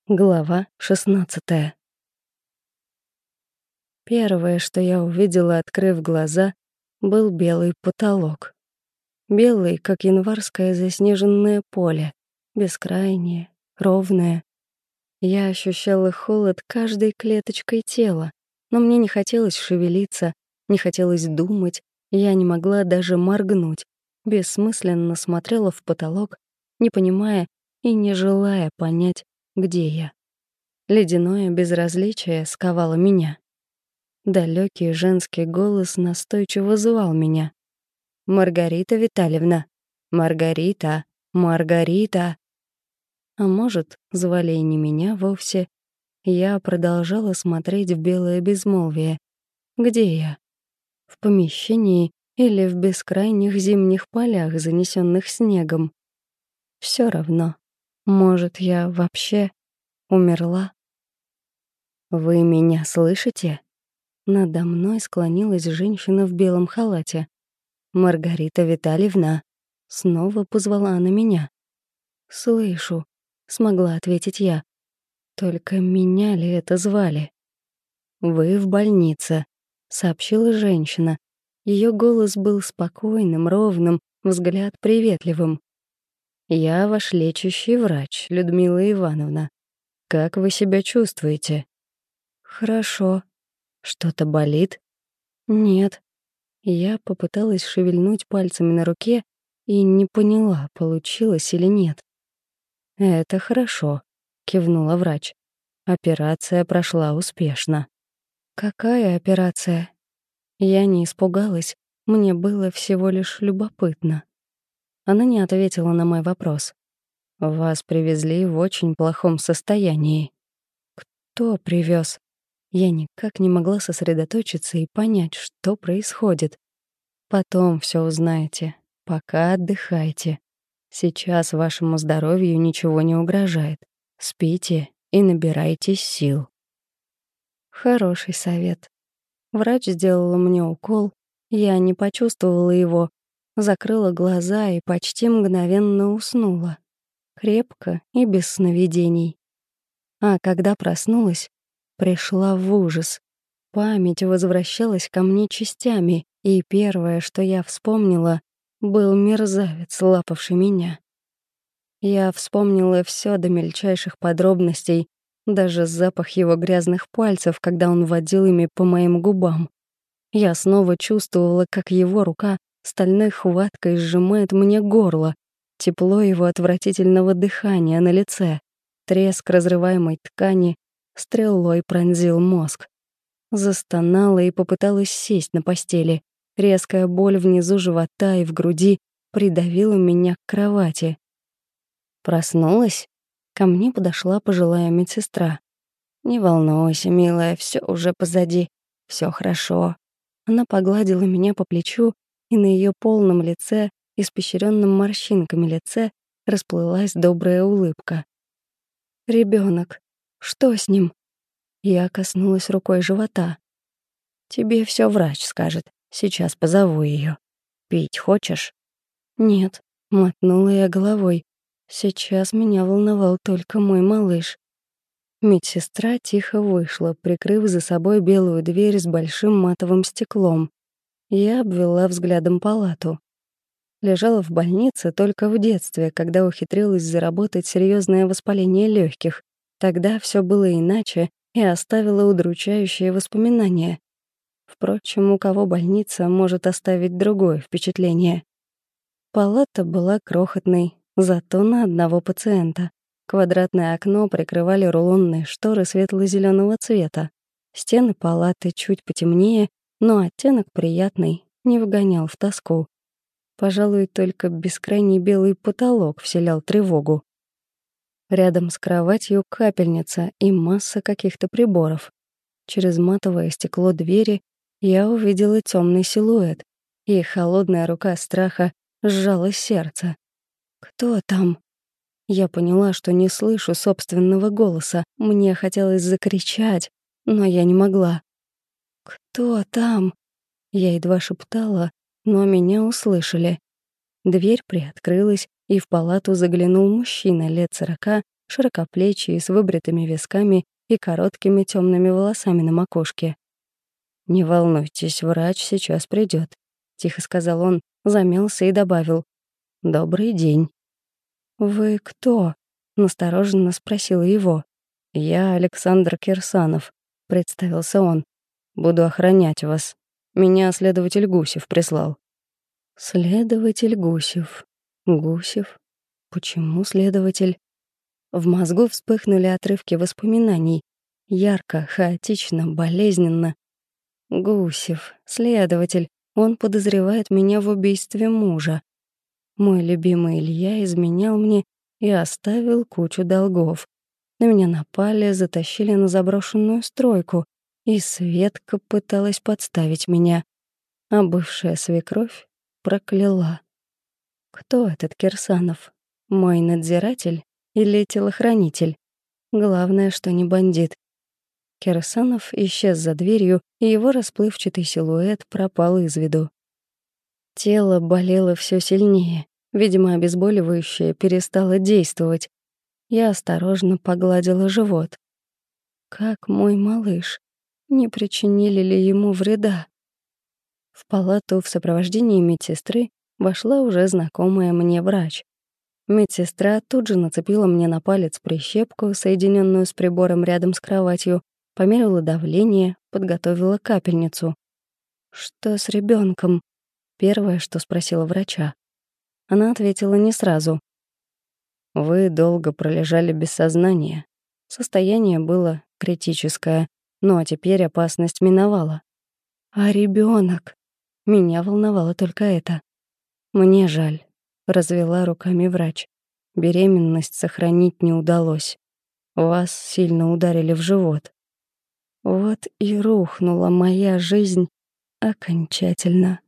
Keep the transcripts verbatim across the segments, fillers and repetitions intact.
Глава шестнадцатая. Первое, что я увидела, открыв глаза, был белый потолок. Белый, как январское заснеженное поле, бескрайнее, ровное. Я ощущала холод каждой клеточкой тела, но мне не хотелось шевелиться, не хотелось думать, я не могла даже моргнуть, бессмысленно смотрела в потолок, не понимая и не желая понять, где я. Ледяное безразличие сковало меня. Далекий женский голос настойчиво звал меня. «Маргарита Витальевна! Маргарита! Маргарита!» А может, звали и не меня вовсе. Я продолжала смотреть в белое безмолвие. Где я? В помещении или в бескрайних зимних полях, занесенных снегом? Все равно. Может, я вообще умерла? «Вы меня слышите?» Надо мной склонилась женщина в белом халате. «Маргарита Витальевна!» Снова позвала она меня. «Слышу», — смогла ответить я. «Только меня ли это звали?» «Вы в больнице», — сообщила женщина. Ее голос был спокойным, ровным, взгляд приветливым. «Я ваш лечащий врач, Людмила Ивановна. Как вы себя чувствуете?» «Хорошо. Что-то болит?» «Нет». Я попыталась шевельнуть пальцами на руке и не поняла, получилось или нет. «Это хорошо», — кивнула врач. «Операция прошла успешно». «Какая операция?» Я не испугалась, мне было всего лишь любопытно. Она не ответила на мой вопрос. «Вас привезли в очень плохом состоянии». «Кто привез? Я никак не могла сосредоточиться и понять, что происходит. «Потом все узнаете. Пока отдыхайте. Сейчас вашему здоровью ничего не угрожает. Спите и набирайтесь сил». Хороший совет. Врач сделала мне укол, я не почувствовала его, закрыла глаза и почти мгновенно уснула. Крепко и без сновидений. А когда проснулась, пришла в ужас. Память возвращалась ко мне частями, и первое, что я вспомнила, был мерзавец, лапавший меня. Я вспомнила все до мельчайших подробностей, даже запах его грязных пальцев, когда он водил ими по моим губам. Я снова чувствовала, как его рука стальной хваткой сжимает мне горло, тепло его отвратительного дыхания на лице, треск разрываемой ткани стрелой пронзил мозг. Застонала и попыталась сесть на постели. Резкая боль внизу живота и в груди придавила меня к кровати. Проснулась? Ко мне подошла пожилая медсестра. «Не волнуйся, милая, все уже позади. Все хорошо». Она погладила меня по плечу, и на ее полном лице, испещренном морщинками лице, расплылась добрая улыбка. Ребенок, что с ним?» Я коснулась рукой живота. «Тебе все врач скажет. Сейчас позову ее. Пить хочешь?» «Нет», — мотнула я головой. Сейчас меня волновал только мой малыш. Медсестра тихо вышла, прикрыв за собой белую дверь с большим матовым стеклом. Я обвела взглядом палату. Лежала в больнице только в детстве, когда ухитрилась заработать серьезное воспаление легких. Тогда все было иначе и оставило удручающие воспоминания. Впрочем, у кого больница может оставить другое впечатление? Палата была крохотной, зато на одного пациента. Квадратное окно прикрывали рулонные шторы светло-зеленого цвета. Стены палаты чуть потемнее, но оттенок приятный, не вгонял в тоску. Пожалуй, только бескрайний белый потолок вселял тревогу. Рядом с кроватью капельница и масса каких-то приборов. Через матовое стекло двери я увидела темный силуэт, и холодная рука страха сжала сердце. «Кто там?» Я поняла, что не слышу собственного голоса. Мне хотелось закричать, но я не могла. «Кто там?» Я едва шептала, но меня услышали. Дверь приоткрылась, и в палату заглянул мужчина лет сорока широкоплечий, с выбритыми висками и короткими темными волосами на макушке. «Не волнуйтесь, врач сейчас придет, тихо сказал он, замялся и добавил: «Добрый день». «Вы кто?» — настороженно спросила его. «Я Александр Кирсанов», — представился он. «Буду охранять вас. Меня следователь Гусев прислал». «Следователь Гусев. Гусев. Почему следователь?» В мозгу вспыхнули отрывки воспоминаний. Ярко, хаотично, болезненно. Гусев. Следователь. Он подозревает меня в убийстве мужа. Мой любимый Илья изменял мне и оставил кучу долгов. На меня напали, затащили на заброшенную стройку, и Светка пыталась подставить меня. А бывшая свекровь прокляла. Кто этот Кирсанов? Мой надзиратель или телохранитель? Главное, что не бандит. Кирсанов исчез за дверью, и его расплывчатый силуэт пропал из виду. Тело болело все сильнее. Видимо, обезболивающее перестало действовать. Я осторожно погладила живот. Как мой малыш? Не причинили ли ему вреда? В палату в сопровождении медсестры вошла уже знакомая мне врач. Медсестра тут же нацепила мне на палец прищепку, соединенную с прибором рядом с кроватью, померила давление, подготовила капельницу. «Что с ребенком? Первое, что спросила врача. Она ответила не сразу. «Вы долго пролежали без сознания. Состояние было критическое, но теперь опасность миновала. А ребенок? Меня волновало только это. Мне жаль», — развела руками врач. «Беременность сохранить не удалось. Вас сильно ударили в живот». Вот и рухнула моя жизнь окончательно.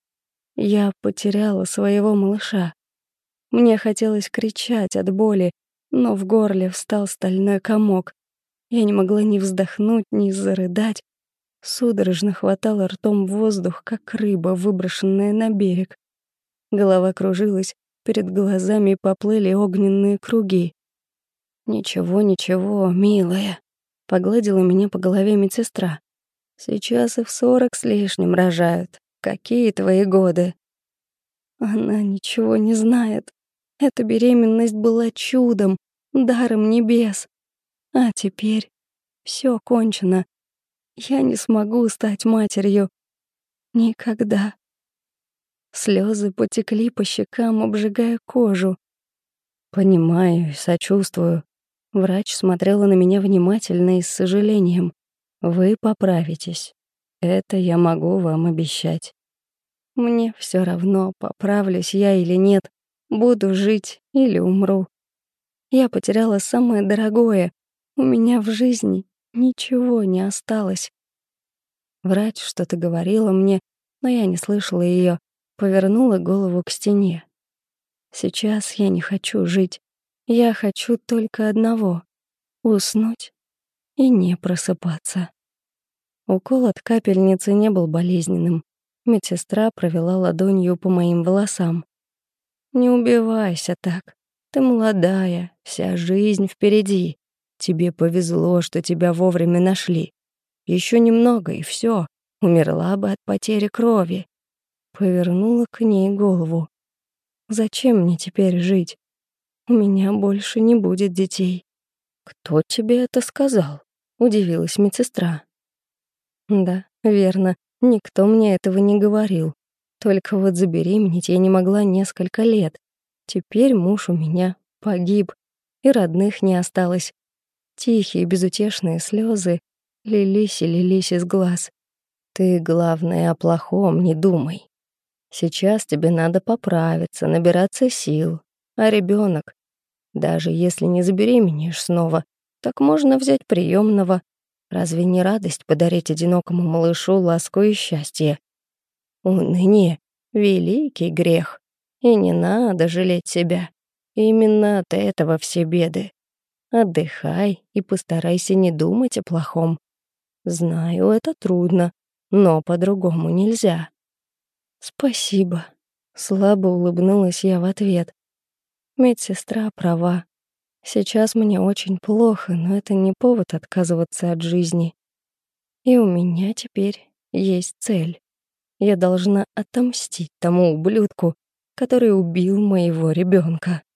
Я потеряла своего малыша. Мне хотелось кричать от боли, но в горле встал стальной комок. Я не могла ни вздохнуть, ни зарыдать. Судорожно хватала ртом воздух, как рыба, выброшенная на берег. Голова кружилась, перед глазами поплыли огненные круги. «Ничего, ничего, милая», — погладила меня по голове медсестра. «Сейчас и в сорок с лишним рожают. Какие твои годы?» Она ничего не знает. Эта беременность была чудом, даром небес. А теперь все кончено. Я не смогу стать матерью. Никогда. Слезы потекли по щекам, обжигая кожу. «Понимаю и сочувствую». Врач смотрела на меня внимательно и с сожалением. «Вы поправитесь. Это я могу вам обещать». Мне все равно, поправлюсь я или нет, буду жить или умру. Я потеряла самое дорогое. У меня в жизни ничего не осталось. Врач что-то говорила мне, но я не слышала ее, повернула голову к стене. Сейчас я не хочу жить. Я хочу только одного — уснуть и не просыпаться. Укол от капельницы не был болезненным. Медсестра провела ладонью по моим волосам. «Не убивайся так. Ты молодая, вся жизнь впереди. Тебе повезло, что тебя вовремя нашли. Еще немного, и все. Умерла бы от потери крови». Повернула к ней голову. «Зачем мне теперь жить? У меня больше не будет детей». «Кто тебе это сказал?» — удивилась медсестра. «Да, верно. Никто мне этого не говорил. Только вот забеременеть я не могла несколько лет. Теперь муж у меня погиб, и родных не осталось. Тихие, безутешные слезы лились и лились из глаз. Ты, главное, о плохом не думай. Сейчас тебе надо поправиться, набираться сил. А ребенок, даже если не забеременеешь снова, так можно взять приемного. Разве не радость подарить одинокому малышу ласку и счастье? Уныние — великий грех, и не надо жалеть себя. Именно от этого все беды. Отдыхай и постарайся не думать о плохом. Знаю, это трудно, но по-другому нельзя. Спасибо. Слабо улыбнулась я в ответ. Медсестра права. Сейчас мне очень плохо, но это не повод отказываться от жизни. И у меня теперь есть цель. Я должна отомстить тому ублюдку, который убил моего ребенка.